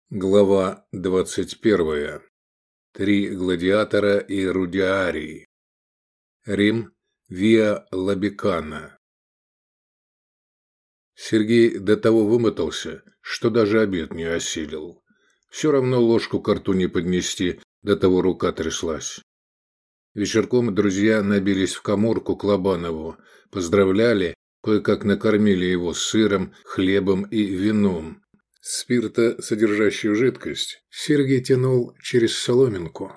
Глава 21. Три гладиатора и Рудиарий. Рим, Виа Лабикана. Сергей до того вымотался, что даже обед не осилил. Все равно ложку ко рту не поднести, до того рука тряслась. Вечерком друзья набились в каморку к Лобанову, поздравляли, кое-как накормили его сыром, хлебом и вином. Спиртосодержащую жидкость Сергей тянул через соломинку.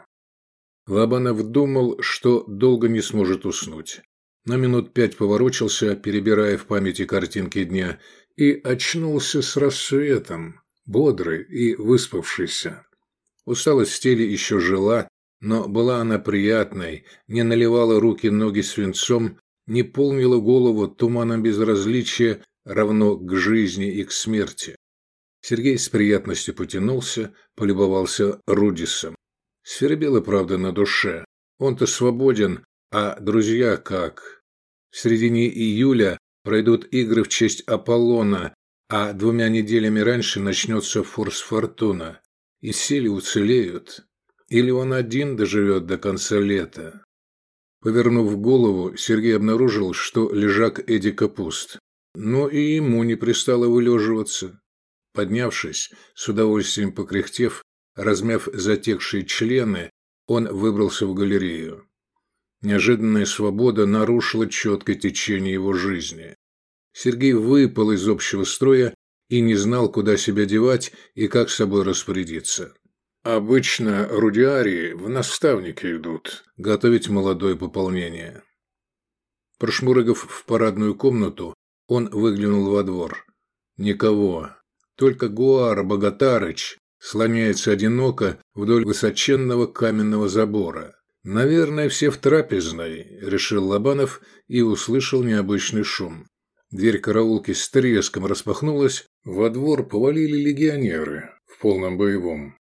Лобанов думал, что долго не сможет уснуть. На минут 5 поворочился, перебирая в памяти картинки дня, и очнулся с рассветом, бодрый и выспавшийся. Усталость в теле еще жила, но была она приятной, не наливала руки-ноги свинцом, не полнила голову туманом безразличия, равно к жизни и к смерти. Сергей с приятностью потянулся, полюбовался Рудисом. Свербело, правда, на душе. Он-то свободен, а друзья как? В середине июля пройдут игры в честь Аполлона, а 2 неделями раньше начнется Форс-Фортуна. И все ли уцелеют? Или он один доживет до конца лета? Повернув голову, Сергей обнаружил, что лежак Эдика пуст. Но и ему не пристало вылеживаться. Поднявшись, с удовольствием покряхтев, размяв затекшие члены, он выбрался в галерею. Неожиданная свобода нарушила четкое течение его жизни. Сергей выпал из общего строя и не знал, куда себя девать и как с собой распорядиться. Обычно рудиарии в наставники идут, готовить молодое пополнение. Прошмурыгав в парадную комнату, он выглянул во двор. Никого. Только Гуар Богатарыч слоняется одиноко вдоль высоченного каменного забора. «Наверное, все в трапезной», – решил Лобанов и услышал необычный шум. Дверь караулки с треском распахнулась, во двор повалили легионеры в полном боевом.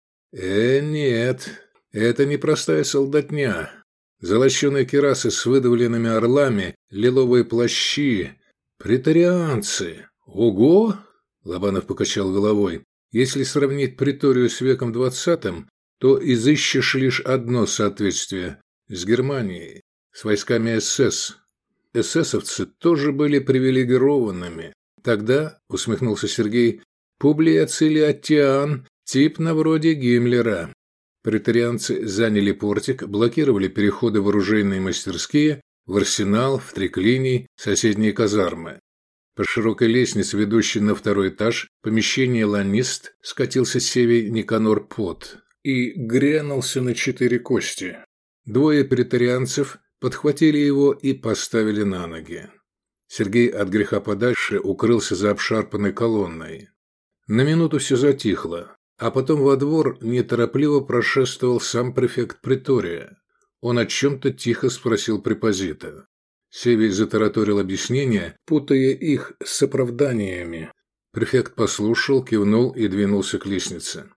Нет, это не простая солдатня. Золоченые кирасы с выдавленными орлами, лиловые плащи. Преторианцы. Ого! Лобанов покачал головой. Если сравнить приторию с веком 20, то изыщешь лишь одно соответствие с Германией, с войсками СС. Эсэсовцы тоже были привилегированными. Тогда, усмехнулся Сергей, Публий Ацилий тип на вроде Гиммлера. Преторианцы заняли портик, блокировали переходы в оружейные мастерские, в арсенал, в триклиний, соседние казармы. По широкой лестнице, ведущей на 2-й этаж, помещение ланист, скатился с севей Никанор Пот и грянулся на 4 кости. 2 преторианцев подхватили его и поставили на ноги. Сергей от греха подальше укрылся за обшарпанной колонной. На минуту все затихло, а потом во двор неторопливо прошествовал сам префект притория. Он о чем-то тихо спросил препозита. Севий затараторил объяснения, путая их с оправданиями. Префект послушал, кивнул и двинулся к лестнице.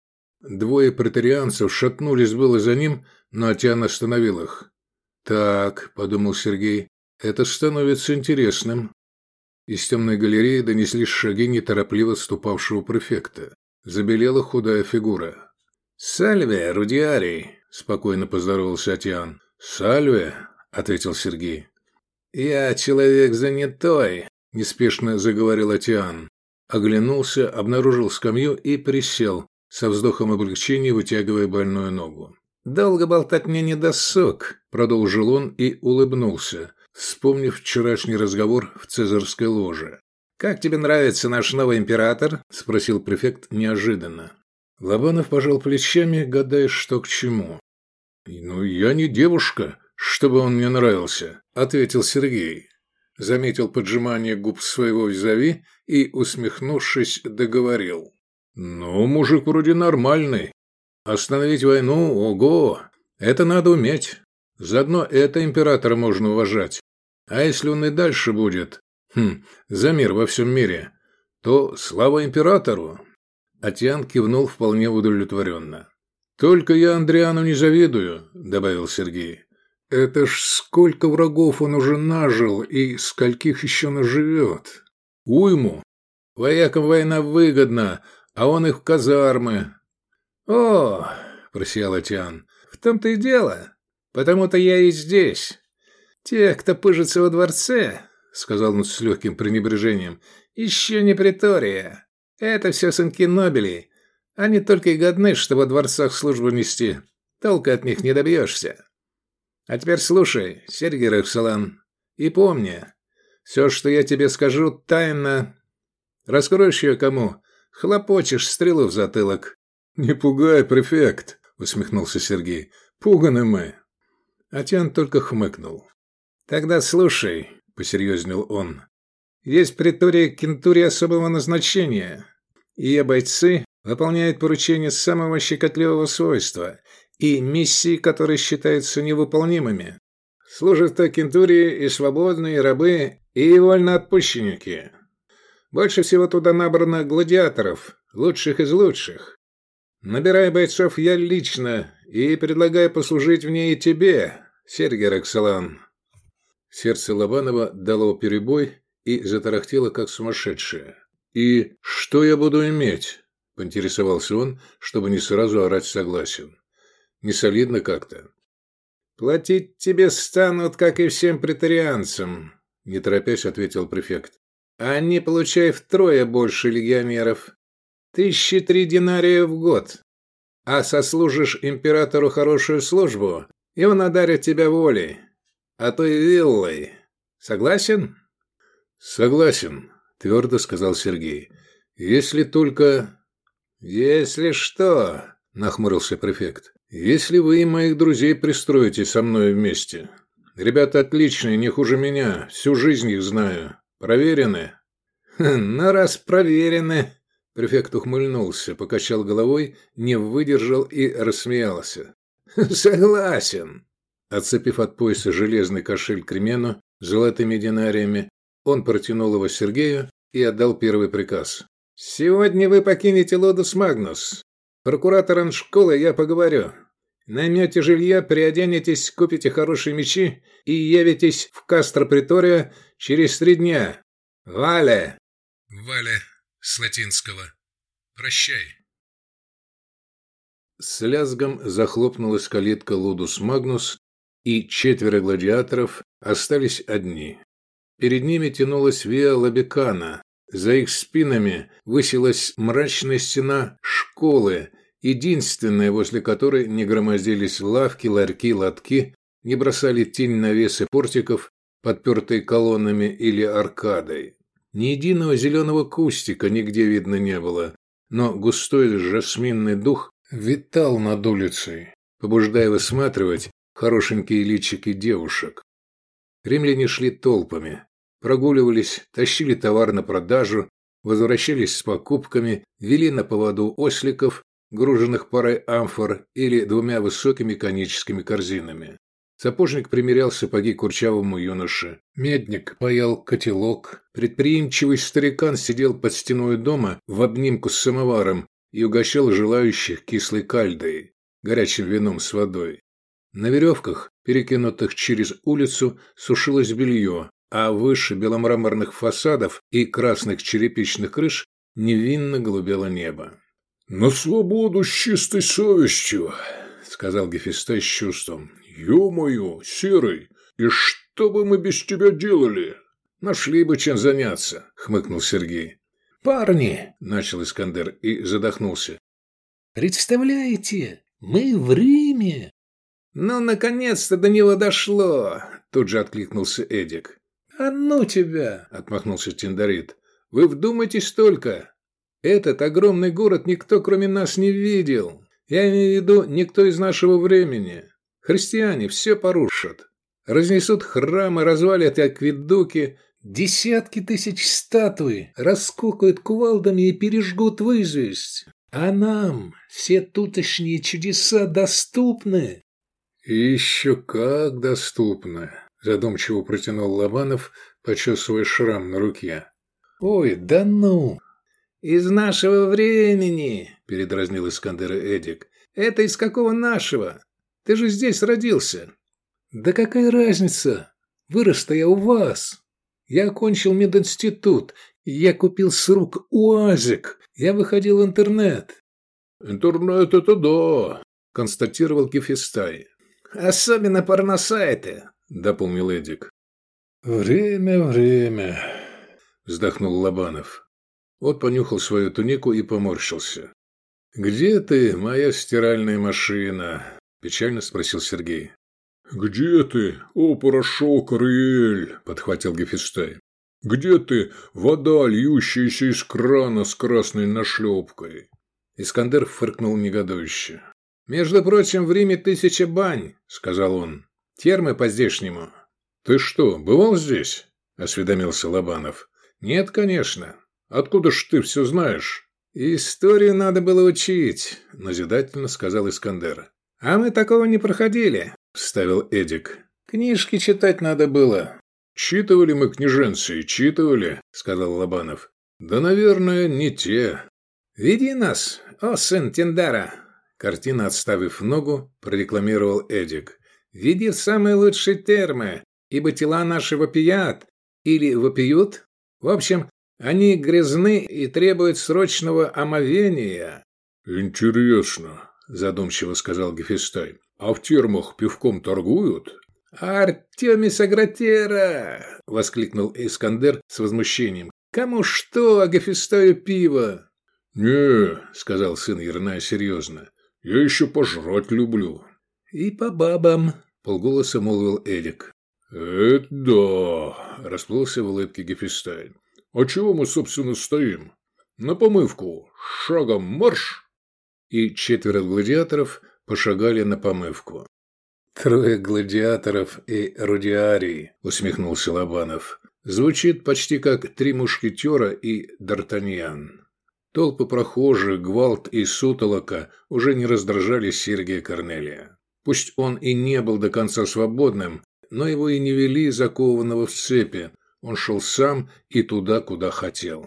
2 преторианцев шатнулись было за ним, но Атиан остановил их. «Так», – подумал Сергей, – «это становится интересным». Из темной галереи донеслись шаги неторопливо ступавшего префекта. Забелела худая фигура. «Сальве, Рудиарий», – спокойно поздоровался Атиан. «Сальве», – ответил Сергей. «Я человек занятой», – неспешно заговорил Атиан. Оглянулся, обнаружил скамью и присел, со вздохом облегчения вытягивая больную ногу. «Долго болтать мне не досуг», – продолжил он и улыбнулся, вспомнив вчерашний разговор в Цезарской ложе. «Как тебе нравится наш новый император?» – спросил префект неожиданно. Лобанов пожал плечами, гадая, что к чему. «Ну, я не девушка, чтобы он мне нравился», – ответил Сергей. Заметил поджимание губ своего визави и, усмехнувшись, договорил. «Ну, мужик вроде нормальный. Остановить войну, ого, это надо уметь. Заодно это императора можно уважать. А если он и дальше будет, за мир во всем мире, то слава императору». Атиан кивнул вполне удовлетворенно. «Только я Андриану не завидую», – добавил Сергей. «Это ж сколько врагов он уже нажил и скольких еще наживет. Уйму. Воякам война выгодна, а он их в казармы. О, просиял Атиан, в том-то и дело. Потому-то я и здесь. Те, кто пыжится во дворце, сказал он с легким пренебрежением, еще не притория. Это все сынки Нобелей. Они только и годны, что во дворцах службу нести. Толка от них не добьешься. А теперь слушай, Сергей Роксолан, и помни, все, что я тебе скажу, тайна. Раскроешь ее кому, хлопочешь стрелу в затылок. Не пугай, префект, усмехнулся Сергей. Пуганы мы. Атиан только хмыкнул. Тогда слушай, посерьезнел он. Есть притория кентурии особого назначения. Ее бойцы выполняют поручения самого щекотливого свойства и миссии, которые считаются невыполнимыми. Служат в кентурии и свободные, и рабы, и вольноотпущенники. Больше всего туда набрано гладиаторов, лучших из лучших. Набирай бойцов я лично и предлагаю послужить в ней и тебе, Сергей Роксолан. Сердце Лобанова дало перебой и затарахтело, как сумасшедшее. «И что я буду иметь?» – поинтересовался он, чтобы не сразу орать согласен. «Не солидно как-то». «Платить тебе станут, как и всем претарианцам», – не торопясь ответил префект. «Они получают втрое больше легионеров. 1003 динария в год. А сослужишь императору хорошую службу, и он одарит тебя волей, а то и виллой. Согласен?» «Согласен», – твердо сказал Сергей. «Если только...» «Если что?» – нахмурился префект. «Если вы и моих друзей пристроите со мной вместе. Ребята отличные, не хуже меня. Всю жизнь их знаю. Проверены?» «Ну, раз проверены...» Префект ухмыльнулся, покачал головой, не выдержал и рассмеялся. «Согласен». Отцепив от пояса железный кошель Кремену с золотыми динариями, он протянул его Сергею и отдал первый приказ. «Сегодня вы покинете Лодус Магнус. Прокуратором школы я поговорю. Наймете жилье, приоденетесь, купите хорошие мечи и явитесь в Кастро Притория через 3 дня. Вале!» «Вале» с латинского. «Прощай». С лязгом захлопнулась калитка Лудус Магнус, и 4 гладиаторов остались одни. Перед ними тянулась Виа Лабикана. За их спинами высилась мрачная стена школы, единственная, возле которой не громоздились лавки, ларьки, лотки, не бросали тень навесы портиков, подпертые колоннами или аркадой. Ни единого зеленого кустика нигде видно не было, но густой жасминный дух витал над улицей, побуждая высматривать хорошенькие личики девушек. Римляне шли толпами, прогуливались, тащили товар на продажу, возвращались с покупками, вели на поводу осликов, груженных парой амфор или 2 высокими коническими корзинами. Сапожник примерял сапоги курчавому юноше. Медник паял котелок. Предприимчивый старикан сидел под стеной дома в обнимку с самоваром и угощал желающих кислой кальдой, горячим вином с водой. На веревках, перекинутых через улицу, сушилось белье, а выше беломраморных фасадов и красных черепичных крыш невинно голубело небо. «На свободу с чистой совестью», — сказал Гефестой с чувством. «Ё-моё, Серый, и что бы мы без тебя делали?» «Нашли бы чем заняться», — хмыкнул Сергей. «Парни», — начал Искандер и задохнулся. «Представляете, мы в Риме!» «Ну, наконец-то до него дошло!» — тут же откликнулся Эдик. «А ну тебя!» — отмахнулся Тиндарит. «Вы вдумайтесь только! Этот огромный город никто, кроме нас, не видел. Я имею в виду, никто из нашего времени. Христиане все порушат. Разнесут храмы, развалят акведуки, Десятки тысяч статуй раскокают кувалдами и пережгут взвесть. А нам все тутошние чудеса доступны». «И еще как доступно!» – задумчиво протянул Лобанов, почесывая шрам на руке. «Ой, да ну!» «Из нашего времени!» – передразнил Искандера Эдик. «Это из какого нашего? Ты же здесь родился!» «Да какая разница? Вырос-то я у вас. Я окончил мединститут, я купил с рук УАЗик, я выходил в интернет. «Интернет – это да», – констатировал Гефестай. «Особенно порносайты», – дополнил Эдик. «Время», – вздохнул Лобанов. Он понюхал свою тунику и поморщился. «Где ты, моя стиральная машина?» – печально спросил Сергей. «Где ты, о, порошок, Ариэль?» – подхватил Гефестай. «Где ты, вода, льющаяся из крана с красной нашлепкой?» Искандер фыркнул негодующе. «Между прочим, в Риме 1000 бань», – сказал он. «Термы по-здешнему». «Ты что, бывал здесь?» – осведомился Лобанов. «Нет, конечно. Откуда ж ты все знаешь?» «Историю надо было учить», – назидательно сказал Искандер. «А мы такого не проходили», – вставил Эдик. «Книжки читать надо было». «Читывали мы княженцы, читывали», – сказал Лобанов. «Да, наверное, не те». «Веди нас, о сын Тиндара!» Картина, отставив ногу, прорекламировал Эдик. «Веди в самые лучшие термы, ибо тела наши вопият. Или вопиют? В общем, они грязны и требуют срочного омовения». «Интересно», – задумчиво сказал Гефестай. «А в термах пивком торгуют?» «Артемис Агратера!» – воскликнул Искандер с возмущением. «Кому что, а Гефестаю пиво?» «Не», – сказал сын Ерная серьезно, – «я еще пожрать люблю». «И по бабам», – полголоса молвил Эдик. «Это да», – расплылся в улыбке Гефестай. «А чего мы, собственно, стоим? На помывку. Шагом марш!» И 4 гладиаторов пошагали на помывку. 3 гладиаторов и рудиарий, усмехнулся Лобанов. Звучит почти как 3 мушкетера и Д'Артаньян. Толпы прохожих, гвалт и сутолока уже не раздражали Сергия Корнелия. Пусть он и не был до конца свободным, но его и не вели закованного в цепи. Он шел сам и туда, куда хотел.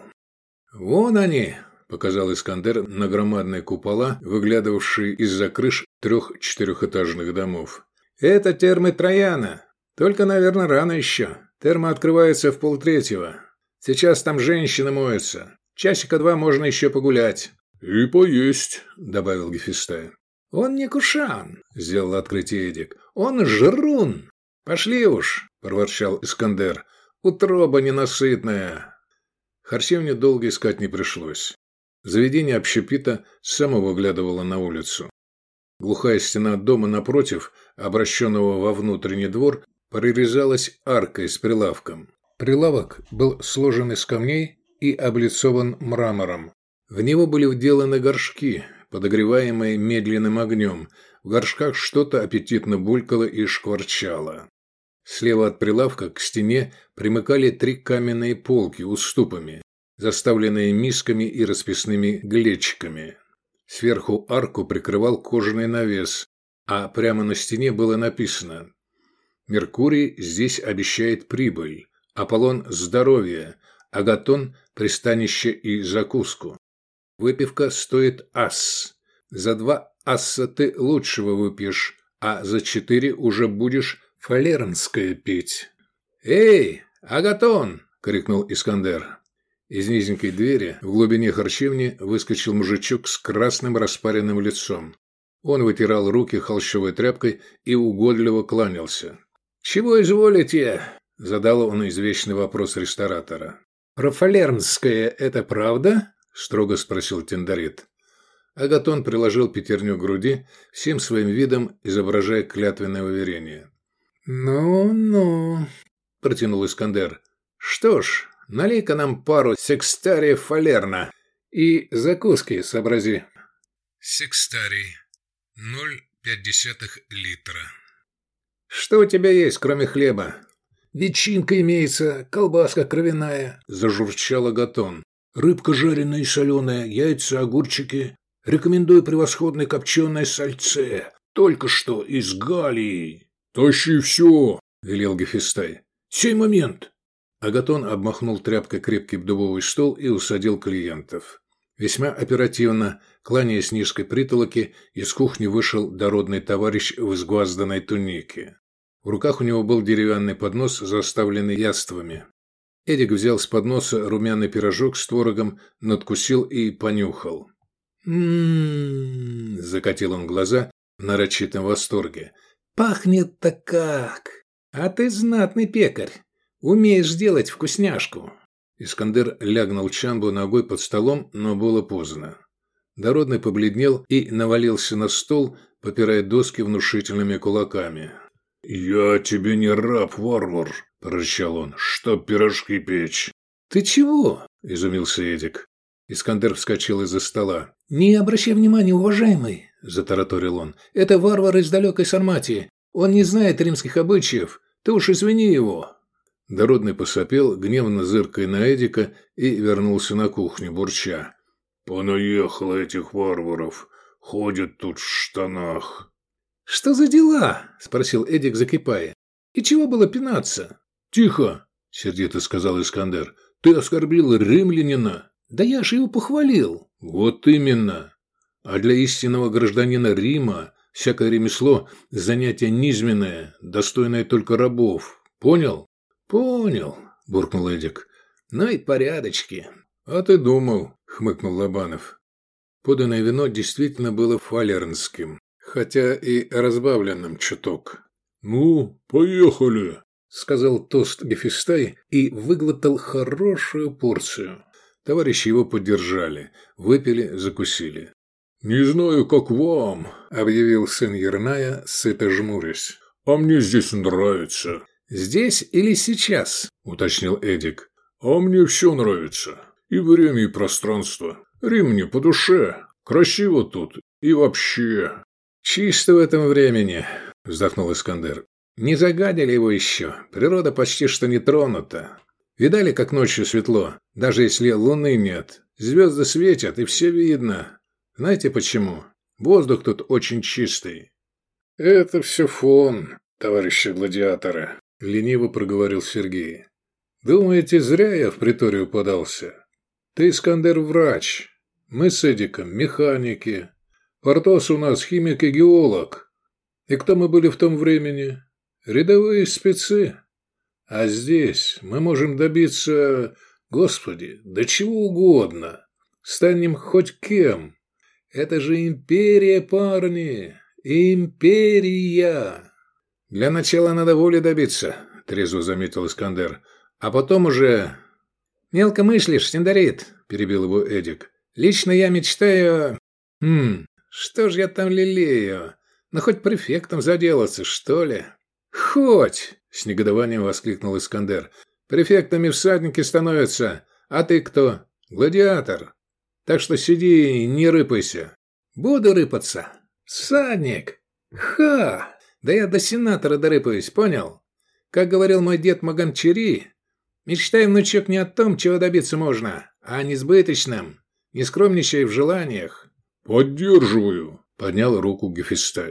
«Вон они!» – показал Искандер на громадные купола, выглядывавшие из-за крыш 3 4-этажных домов. «Это термы Трояна. Только, наверное, рано еще. Терма открывается в 2:30. Сейчас там женщины моются. Часика 2 можно еще погулять». «И поесть», – добавил Гефестай. «Он не кушан», – сделал открытие Эдик. «Он жрун». «Пошли уж», – проворчал Искандер. «Утроба ненасытная». Харчевню долго искать не пришлось. Заведение общепита само выглядывало на улицу. Глухая стена дома напротив, обращенного во внутренний двор, прорезалась аркой с прилавком. Прилавок был сложен из камней и облицован мрамором. В него были вделаны горшки, подогреваемые медленным огнем. В горшках что-то аппетитно булькало и шкварчало. Слева от прилавка к стене примыкали 3 каменные полки уступами, заставленные мисками и расписными глечиками. Сверху арку прикрывал кожаный навес, а прямо на стене было написано: «Меркурий здесь обещает прибыль, Аполлон – здоровье, Агатон – пристанище и закуску. Выпивка стоит ас. За 2 асса ты лучшего выпьешь, а за 4 уже будешь фалернское пить». «Эй, Агатон!» – крикнул Искандер. Из низенькой двери в глубине харчевни выскочил мужичок с красным распаренным лицом. Он вытирал руки холщовой тряпкой и угодливо кланялся. «Чего изволите?» – задал он извечный вопрос ресторатора. «Профалернское – это правда?» – строго спросил тиндарит. Агатон приложил пятерню к груди, всем своим видом изображая клятвенное уверение. «Ну-ну», – протянул Искандер. «Что ж, налей-ка нам пару секстариев фалерна и закуски сообрази». Секстарий. 0,5 литра. «Что у тебя есть, кроме хлеба?» «Ветчинка имеется, колбаска кровяная», – зажурчал Агатон. «Рыбка жареная и соленая, яйца, огурчики. Рекомендую превосходное копченое сальце. Только что из Галлии». «Тащи все», – велел Гефестай. «Сей момент». Агатон обмахнул тряпкой крепкий дубовый стол и усадил клиентов. Весьма оперативно, кланяясь низкой притолоке, из кухни вышел дородный товарищ в изгвазданной тунике. В руках у него был деревянный поднос, заставленный яствами. Эдик взял с подноса румяный пирожок с творогом, надкусил и понюхал. закатил он глаза в нарочитом восторге. «Пахнет-то как! А ты знатный пекарь! Умеешь делать вкусняшку!» Искандер лягнул Чамбу ногой под столом, но было поздно. Дородный побледнел и навалился на стол, попирая доски внушительными кулаками. «Я тебе не раб, варвар!» – прорычал он. «Чтоб пирожки печь!» «Ты чего?» – изумился Эдик. Искандер вскочил из-за стола. «Не обращай внимания, уважаемый!» – затараторил он. «Это варвар из далекой Сарматии. Он не знает римских обычаев. Ты уж извини его!» Дородный посопел, гневно зыркая на Эдика, и вернулся на кухню, бурча. «Понаехало этих варваров. Ходят тут в штанах». «Что за дела?» – спросил Эдик, закипая. «И чего было пинаться?» «Тихо!» – сердито сказал Искандер. «Ты оскорбил римлянина». «Да я же его похвалил». «Вот именно. А для истинного гражданина Рима всякое ремесло – занятие низменное, достойное только рабов. Понял?» «Понял», – буркнул Эдик. «Ну и порядочки». «А ты думал», – хмыкнул Лобанов. Поданное вино действительно было фалернским, хотя и разбавленным чуток. «Ну, поехали», – сказал тост Гефестай и выглотал хорошую порцию. Товарищи его поддержали, выпили, закусили. «Не знаю, как вам», – объявил сын Ерная, сыто жмурясь. «А мне здесь нравится». «Здесь или сейчас?» – уточнил Эдик. «А мне все нравится. И время, и пространство. Рим мне по душе. Красиво тут. И вообще...» «Чисто в этом времени», – вздохнул Искандер. «Не загадили его еще. Природа почти что не тронута. Видали, как ночью светло? Даже если луны нет. Звезды светят, и все видно. Знаете почему? Воздух тут очень чистый». «Это все фон, товарищи гладиаторы», – лениво проговорил Сергей. «Думаете, зря я в приторию подался? Ты, Искандер, врач. Мы с Эдиком механики. Портос у нас химик и геолог. И кто мы были в том времени? Рядовые спецы. А здесь мы можем добиться, господи, да чего угодно. Станем хоть кем. Это же империя, парни. Империя. Для начала надо воли добиться, трезво заметил Искандер. А потом уже... «Мелко мыслишь, Синдарит», – перебил его Эдик. «Лично я мечтаю... что ж я там лелею? Ну, хоть префектом заделаться, что ли?» «Хоть!» – с негодованием воскликнул Искандер. «Префектами всадники становятся. А ты кто? Гладиатор. Так что сиди и не рыпайся». «Буду рыпаться. Всадник! Ха! Да я до сенатора дорыпаюсь, понял? Как говорил мой дед Маганчери, мечтай, внучок, не о том, чего добиться можно, а о несбыточном, не скромничай в желаниях». «Поддерживаю», – поднял руку Гефестай.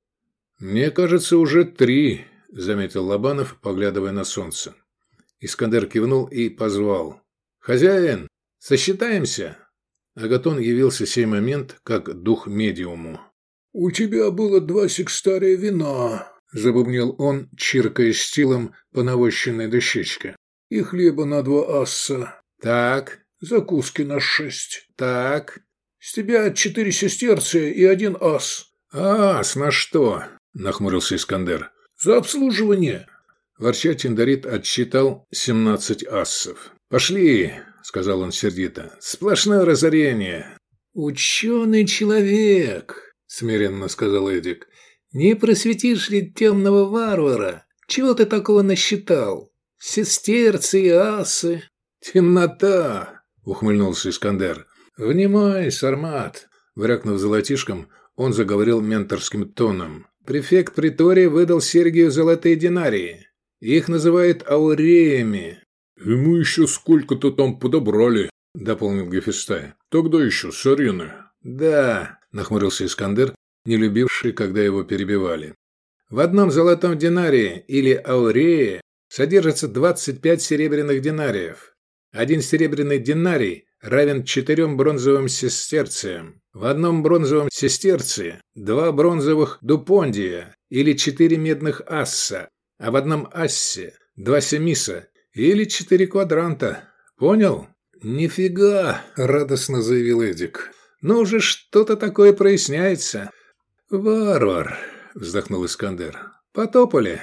«Мне кажется, уже 3», – заметил Лобанов, поглядывая на солнце. Искандер кивнул и позвал. «Хозяин, сосчитаемся?» Агатон явился в сей момент как дух медиуму. «У тебя было 2 секстария вина», – забубнил он, чиркая стилом по навощенной дощечке. «И хлеба на 2 асса». «Так». «Закуски на 6». «Так». «С тебя 4 сестерция и 1 ас». «Ас на что?» – нахмурился Искандер. «За обслуживание». Ворча, Тиндарит отсчитал 17 ассов. «Пошли», – сказал он сердито. «Сплошное разорение». «Ученый человек», – смиренно сказал Эдик. «Не просветишь ли темного варвара? Чего ты такого насчитал? Сестерцы и асы». «Темнота», – ухмыльнулся Искандер. «Внимай, Сармат!» Врякнув золотишком, он заговорил менторским тоном. «Префект притории выдал Сергию золотые динарии. Их называют ауреями». «И мы еще сколько-то там подобрали», – дополнил Гефестай. «Тогда еще с арены». «Да», – нахмурился Искандер, не любивший, когда его перебивали. «В одном золотом динарии или аурее содержится 25 серебряных динариев. 1 серебряный динарий равен 4 бронзовым сестерциям. В одном бронзовом сестерции 2 бронзовых дупондия или 4 медных асса, а в одном ассе 2 семиса или 4 квадранта. Понял?» «Нифига!» – радостно заявил Эдик. но уже что-то такое проясняется. «Варвар», – вздохнул Искандер. «Потопали».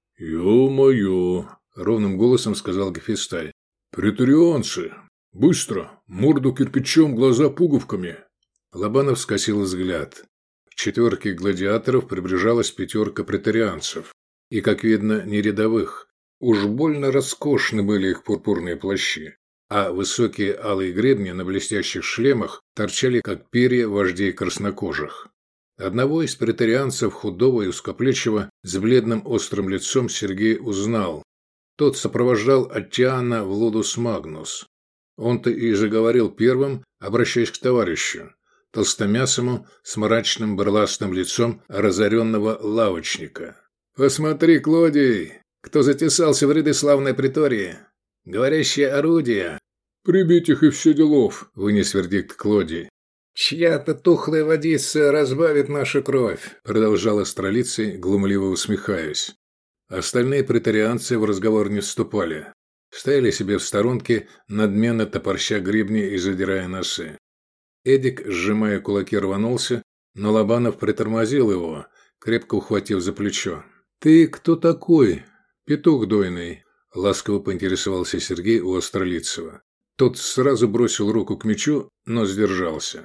«Ё-моё», – ровным голосом сказал Гефестай. «Претарианцы! Быстро! Морду кирпичом, глаза пуговками!» Лобанов скосил взгляд. К четверке гладиаторов приближалась пятерка претарианцев. И, как видно, не рядовых. Уж больно роскошны были их пурпурные плащи. А высокие алые гребни на блестящих шлемах торчали, как перья вождей краснокожих. Одного из претарианцев, худого и узкоплечего, с бледным острым лицом Сергей узнал. Тот сопровождал Аттиана в Лудус Магнус. Он-то и заговорил первым, обращаясь к товарищу, толстомясому, с мрачным барластым лицом разоренного лавочника. «Посмотри, Клодий, кто затесался в ряды славной притории! Говорящее орудие!» «Прибить их и все делов», – вынес вердикт Клодий. «Чья-то тухлая водица разбавит нашу кровь», – продолжал астролицей, глумливо усмехаясь. Остальные претарианцы в разговор не вступали. Стояли себе в сторонке, надменно топорща гребни и задирая носы. Эдик, сжимая кулаки, рванулся, но Лобанов притормозил его, крепко ухватив за плечо. «Ты кто такой, петух дойный?» – ласково поинтересовался Сергей у Астролицева. Тот сразу бросил руку к мечу, но сдержался.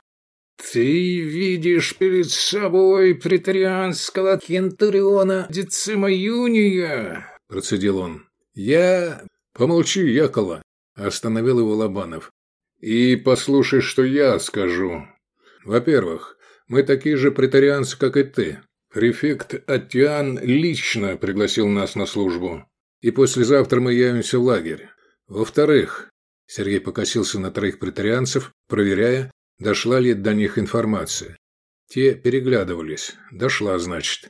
«Ты видишь перед собой претарианского кентуриона Децима Юния», – процедил он. «Я...» «Помолчи, Якола», – остановил его Лобанов. «И послушай, что я скажу. Во-первых, мы такие же претарианцы, как и ты. Префект Аттиан лично пригласил нас на службу. И послезавтра мы явимся в лагерь. Во-вторых...» Сергей покосился на троих претарианцев, проверяя, дошла ли до них информация. Те переглядывались. Дошла, значит.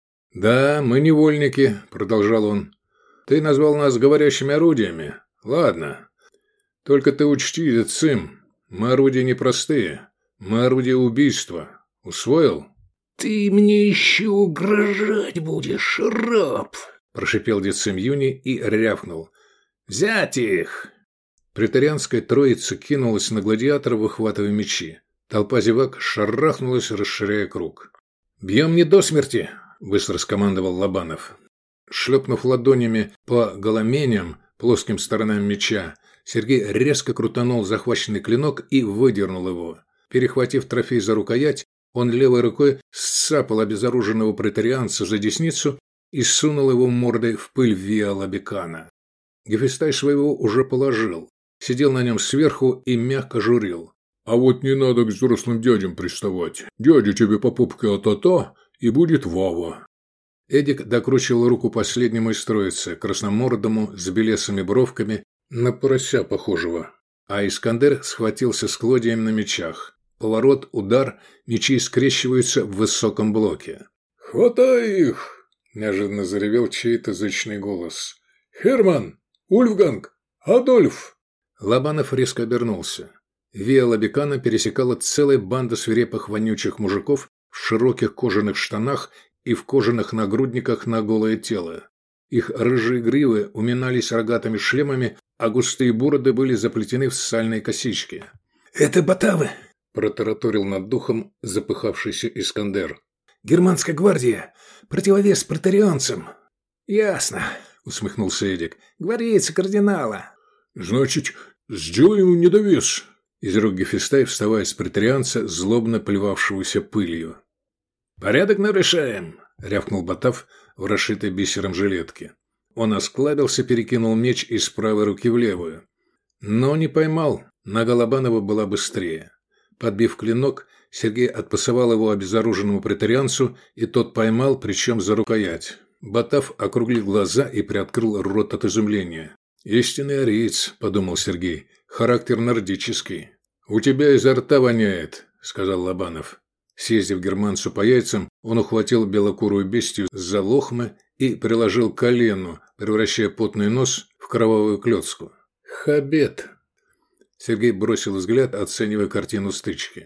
«Да, мы невольники», – продолжал он. «Ты назвал нас говорящими орудиями. Ладно. Только ты учти, Децим, мы орудия непростые. Мы орудия убийства. Усвоил?» «Ты мне еще угрожать будешь, раб!» – прошипел Децим Юний и рявкнул. «Взять их!» Претарианская троица кинулась на гладиатора, выхватывая мечи. Толпа зевак шарахнулась, расширяя круг. «Бьем не до смерти!» – быстро скомандовал Лобанов. Шлепнув ладонями по голоменям, плоским сторонам меча, Сергей резко крутанул захваченный клинок и выдернул его. Перехватив трофей за рукоять, он левой рукой сцапал обезоруженного претарианца за десницу и сунул его мордой в пыль Виа Лабикана. Гефестай своего уже положил, сидел на нем сверху и мягко журил. «А вот не надо к взрослым дядям приставать. Дядя тебе по пупке а-та-та, и будет Вава». Эдик докручивал руку последнему из троицы, красномордому, с белесыми бровками, на порося похожего. А Искандер схватился с Клодием на мечах. Поворот, удар, мечи скрещиваются в высоком блоке. «Хватай их!» – неожиданно заревел чей-то зычный голос. «Херман! Ульфганг! Адольф!» Лобанов резко обернулся. Виа Лабикана пересекала целая банда свирепых вонючих мужиков в широких кожаных штанах и в кожаных нагрудниках на голое тело. Их рыжие гривы уминались рогатыми шлемами, а густые бороды были заплетены в сальные косички. «Это батавы!» – протараторил над духом запыхавшийся Искандер. «Германская гвардия! Противовес претарианцам!» «Ясно!» – усмехнулся Эдик. «Гвардейцы кардинала!» «Значит, сделаем недовес!» Из рук Гефестай, вставая с претарианца, злобно плевавшегося пылью. «Порядок нарушаем!» – рявкнул Батав в расшитой бисером жилетке. Он осклабился, перекинул меч из правой руки в левую. Но не поймал, нога Лобанова была быстрее. Подбив клинок, Сергей отпасовал его обезоруженному претарианцу, и тот поймал, причем за рукоять. Батав округлил глаза и приоткрыл рот от изумления. «Истинный ариец», – подумал Сергей, – «характер нордический». «У тебя изо рта воняет», – сказал Лобанов. Съездив германцу по яйцам, он ухватил белокурую бестию за лохмы и приложил к колену, превращая потный нос в кровавую клёцку. «Хабет!» Сергей бросил взгляд, оценивая картину стычки.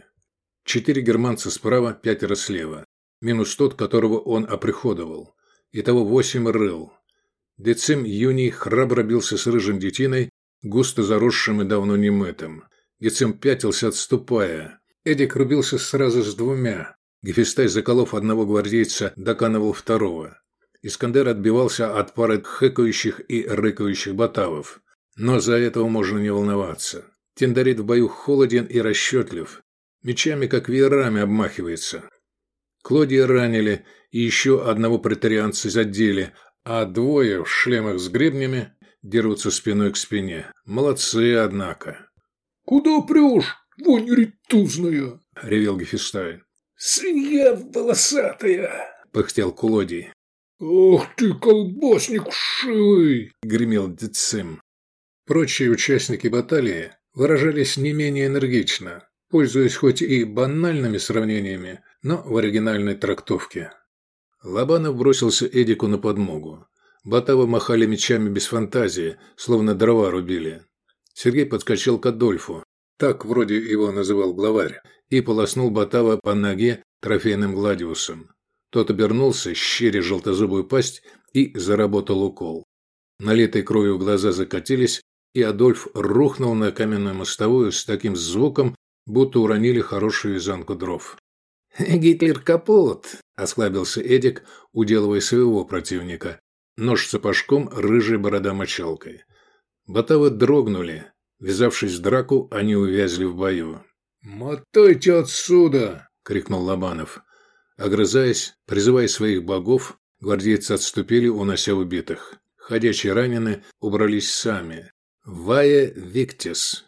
4 германца справа, 5 слева. Минус тот, которого он оприходовал. Итого 8 рыл. Децим Юний храбро бился с рыжим детиной, густо заросшим и давно немытым. Децим пятился, отступая. Эдик рубился сразу с двумя. Гефестай, заколов одного гвардейца, доканывал второго. Искандер отбивался от пары хэкающих и рыкающих батавов. Но за этого можно не волноваться. Тиндарит в бою холоден и расчетлив. Мечами, как веерами, обмахивается. Клодия ранили, и еще одного претарианца задели, а двое в шлемах с гребнями дерутся спиной к спине. Молодцы, однако. «Куда прешь, вонь ритузная?» — ревел Гефестай. «Свинья волосатая!» — пыхтел Клодий. «Ах ты, колбасник вшивый!» — гремел Децим. Прочие участники баталии выражались не менее энергично, пользуясь хоть и банальными сравнениями, но в оригинальной трактовке. Лобанов бросился Эдику на подмогу. Батавы махали мечами без фантазии, словно дрова рубили. Сергей подскочил к Адольфу, так вроде его называл главарь, и полоснул Батава по ноге трофейным гладиусом. Тот обернулся, щеря желтозубую пасть, и заработал укол. Налитые кровью глаза закатились, и Адольф рухнул на каменную мостовую с таким звуком, будто уронили хорошую вязанку дров. «Гитлер капут!» – осклабился Эдик, уделывая своего противника. Нож сапожком, рыжей борода-мочалкой. Батавы дрогнули. Ввязавшись в драку, они увязли в бою. «Мотайте отсюда!» – крикнул Лобанов. Огрызаясь, призывая своих богов, гвардейцы отступили, унося убитых. Ходячие раненые убрались сами. Вая Виктис.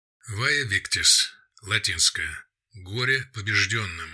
Вая Виктис. Латинское. Горе побежденным.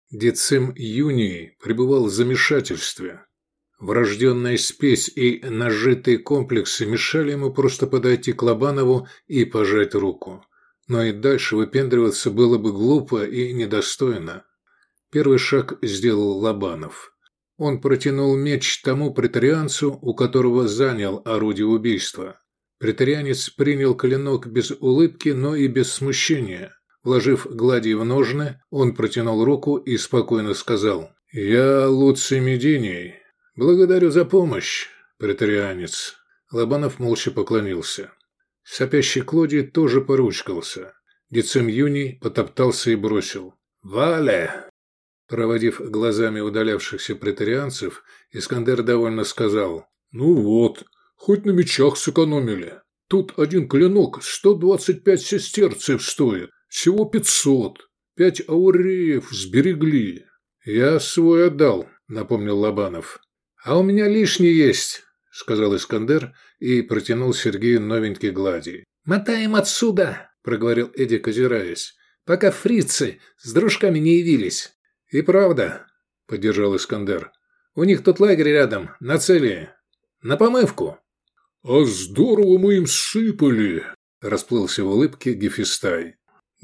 Децим Юний пребывал в замешательстве. Врожденная спесь и нажитые комплексы мешали ему просто подойти к Лобанову и пожать руку. Но и дальше выпендриваться было бы глупо и недостойно. Первый шаг сделал Лобанов. Он протянул меч тому претарианцу, у которого занял орудие убийства. Претарианец принял клинок без улыбки, но и без смущения. Вложив гладий в ножны, он протянул руку и спокойно сказал: «Я Луций Мединий. Благодарю за помощь, претарианец». Лобанов молча поклонился. Сопящий Клодий тоже поручкался. Децим Юний потоптался и бросил: «Вале!» Проводив глазами удалявшихся претарианцев, Искандер довольно сказал: «Ну вот, хоть на мечах сэкономили. Тут один клинок 125 сестерцев стоит, всего 500. 5 ауреев сберегли». «Я свой отдал», — напомнил Лобанов. «А у меня лишний есть», — сказал Искандер и протянул Сергею новенький гладий. «Мотаем отсюда», — проговорил Эдик, озираясь, «пока фрицы с дружками не явились». «И правда», — поддержал Искандер. «У них тут лагерь рядом, на цели. На помывку». «А здорово мы им сыпали», — расплылся в улыбке Гефестай.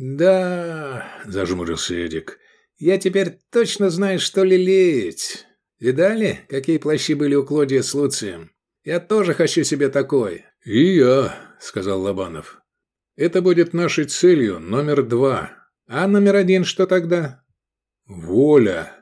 «Да», — зажмурился Эдик, — «я теперь точно знаю, что лелеять. Видали, какие плащи были у Клодия с Луцием? Я тоже хочу себе такой». «И я», — сказал Лобанов. «Это будет нашей целью номер 2. А номер 1 что тогда?» «Воля»,